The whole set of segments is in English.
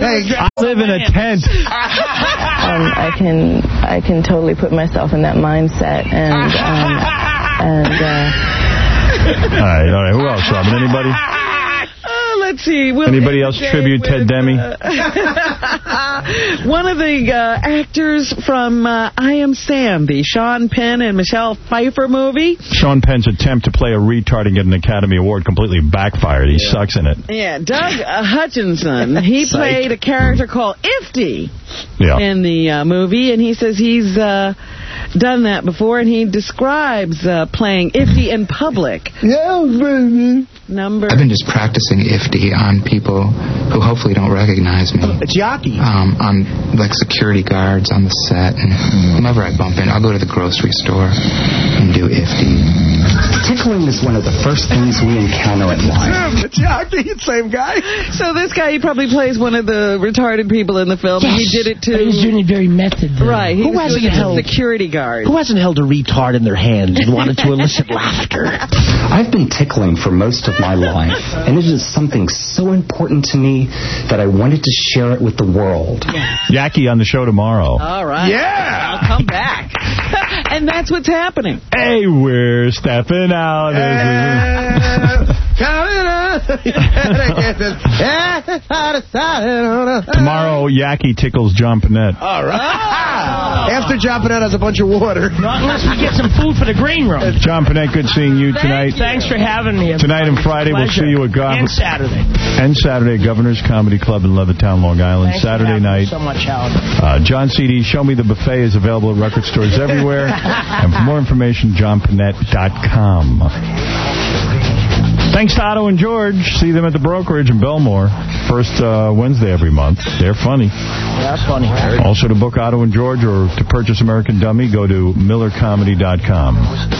take. I live in a tent. I can totally put myself in that mindset and all right. Who else, Robin? Anybody? Let's see. Anybody else tribute Ted Demme? One of the actors from I Am Sam, the Sean Penn and Michelle Pfeiffer movie. Sean Penn's attempt to play a retard and get an Academy Award completely backfired. He sucks in it. Yeah, Doug Hutchinson. He played a character called Ifty in the movie, and he says he's done that before, and he describes playing Ifty in public. Yeah, baby. I've been just practicing Ifty on people who hopefully don't recognize me. It's Yaki. On like security guards on the set, and whenever I bump in, I'll go to the grocery store and do Ifty. Tickling is one of the first things we encounter in life. It's Yaki, same guy. So this guy, he probably plays one of the retarded people in the film. Yes, he did it too. But he's doing it very method. Right. He Who was hasn't doing it held as a security guard? Who hasn't held a retard in their hand and wanted to elicit laughter? I've been tickling for most of my life, and it is something so important to me that I wanted to share it with the world. Yaki on the show tomorrow. All right. Yeah. I'll come back. And that's what's happening. Hey, we're stepping out. Tomorrow, Yaki tickles John Panette. All right. After John Panette has a bunch of water. Not unless we get some food for the green room. John Panette, good seeing you tonight. Thanks for having me. Tonight and Friday, we'll see you at And Saturday. And Saturday, Governor's Comedy Club in Levittown, Long Island. Thanks Saturday night. so much, Howard. John CD, Show Me the Buffet is available at record stores everywhere. And for more information, johnpanette.com. Thanks to Otto and George. See them at the brokerage in Belmore. First Wednesday every month. They're funny. Yeah, that's funny. Also to book Otto and George or to purchase American Dummy, go to millercomedy.com.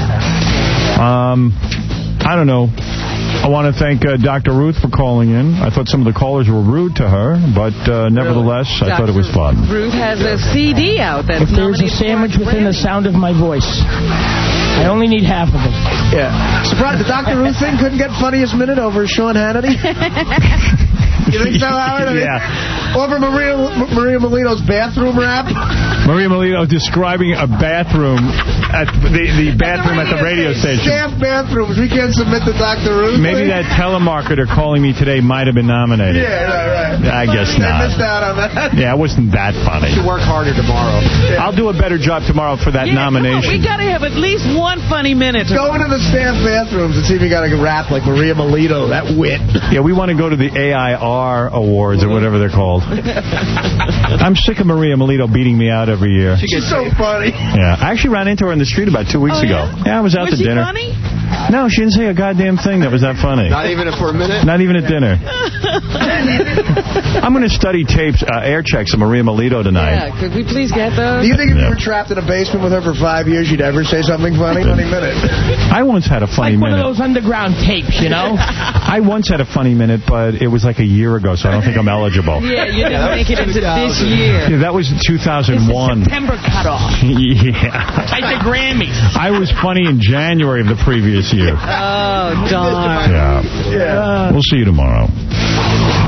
I don't know. I want to thank Dr. Ruth for calling in. I thought some of the callers were rude to her, but nevertheless, I thought it was fun. Ruth has a CD out that's If there's a sandwich within the sound of my voice, I only need half of it. Yeah. Surprised the Dr. Ruth thing couldn't get funniest minute over Sean Hannity? You think so, Howard? Yeah. Over Maria Molino's bathroom rap? Maria Molino describing a bathroom at the bathroom at the radio station. Staff bathrooms. We can't submit to Dr. Ruth. Maybe that telemarketer calling me today might have been nominated. Yeah, right. I guess not. I missed out on that. Yeah, it wasn't that funny. You should work harder tomorrow. Yeah. I'll do a better job tomorrow for that nomination. We got to have at least one funny minute. Go into the staff bathrooms and see if you got to rap like Maria Molino, that wit. Yeah, we want to go to the AIR Awards or whatever they're called. I'm sick of Maria Molino beating me out every year. She's so funny. Yeah, I actually ran into her in the street about 2 weeks ago. Yeah, I was out to dinner. Was she funny? No, she didn't say a goddamn thing that was that funny. Not even for a minute? Not even at dinner. I'm going to study tapes, air checks of Maria Molino tonight. Yeah, could we please get those? Do you think if you were trapped in a basement with her for 5 years, you'd ever say something funny? Funny minute. I once had a funny minute. Like one of those underground tapes, you know? I once had a funny minute, but it was like a year ago, so I don't think I'm eligible. Yeah, you didn't make it into this year. Yeah, that was 2001. September cutoff. Yeah. Like the Grammys. I was funny in January of the previous year. Oh, darn. Yeah. We'll see you tomorrow.